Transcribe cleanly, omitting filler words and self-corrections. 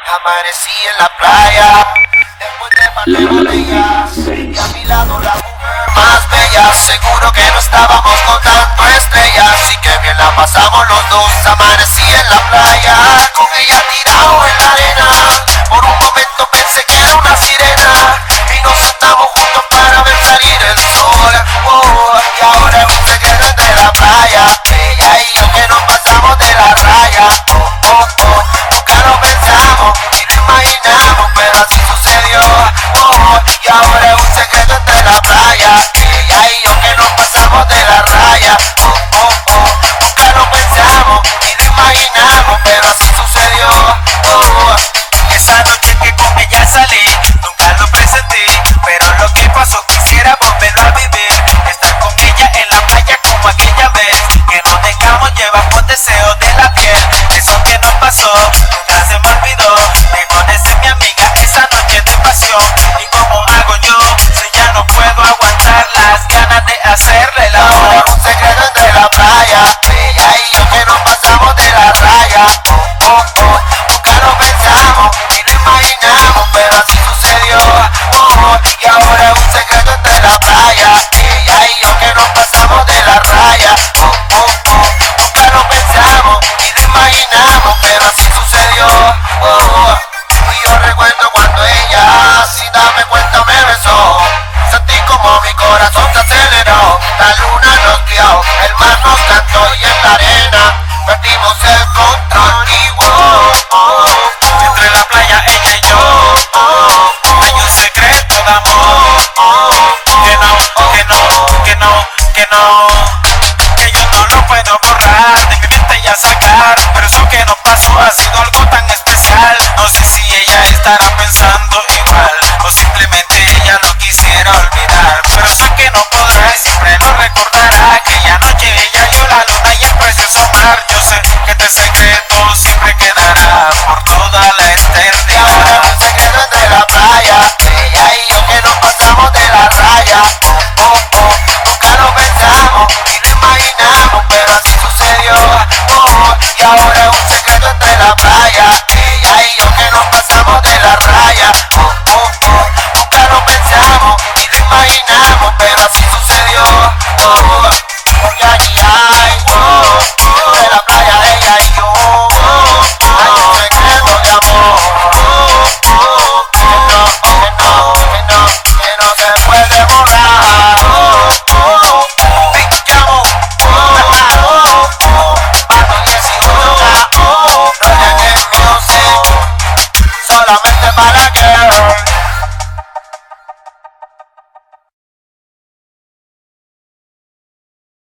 Amanecí en la playa, después de par de botellas, y a mi lado la mujer más bella. Seguro que no estábamos contando estrellas, y que bien la pasamos los dos. Amanecí en la playa, con ella tirado en la arena. Por un momento pensé que era una sirena, y nos sentamos juntos para ver salir el sol. Oh, y ahora es un secreto entre la playa, ella y yo que nos pasamos de la raya. Oh, oh, oh, nunca lo pensamos ni lo imaginamos, pero así sucedió. Oh, y ahora es un secreto entre la playa, ella y yo que nos pasamos de la raya. Oh, oh, oh, nunca lo pensamos ni lo imaginamos, pero así sucedió. Oh, esa noche que con ella salí, nunca lo presentí, pero lo que pasó quisiera volverlo a vivir. Estar con ella en la playa como aquella vez, que nos dejamos llevar por deseos de la piel. Eso que nos pasó, nunca se me olvidó. Dejó de ser mi amiga esa noche de pasión. ¿Y cómo hago yo si ya no puedo aguantar las ganas de hacerle el ahora amor? es un secreto entre la playa, ella y yo que nos pasamos de la raya. Oh, oh, oh, nunca lo pensamos ni lo imaginamos, pero así sucedió. Oh, y ahora es un secreto entre la playa, ella y yo que nos pasamos de la raya. Oh, oh, oh, nunca lo pensamos ni lo imaginamos, pero así sucedió. Oh, y yo recuerdo cuando ella sin darme cuenta me besó. Sentí como mi corazón se aceleró. La luna nos guió, el mar nos cantó y en la arena perdimos el control. Y wow, oh, Entre la playa ella y yo, hay un secreto de amor. Que no, que no, que no, que no, que yo no lo puedo borrar de mi mente ya sacar. Pero eso que nos pasó ha sido algo tan especial. No sé si ella estará pensando igual, o simplemente ella lo quisiera olvidar. Pero sé que no podrá y siempre lo recordará. Aquella noche ella vio la luna y el precioso mar. Yo sé que este secreto siempre quedará por toda la y ahora es eternidad. un secreto entre la playa, ella y yo que nos pasamos de la raya. Oh, oh, oh, nunca lo pensamos ni lo imaginamos, pero así sucedió. Oh, y ahora es un secreto entre la playa, ella y yo que nos pasamos de la raya. Oh, oh, oh, nunca lo pensamos ni lo imaginamos, pero así sucedió. Oh, ya ni hay, oh, oh, de la playa ella y yo. Oh, hay un secreto de amor. Oh, oh, que no se puede borrar. Oh, oh, Big Jamo, Pato 18, Roger Game Music, solamente para girl.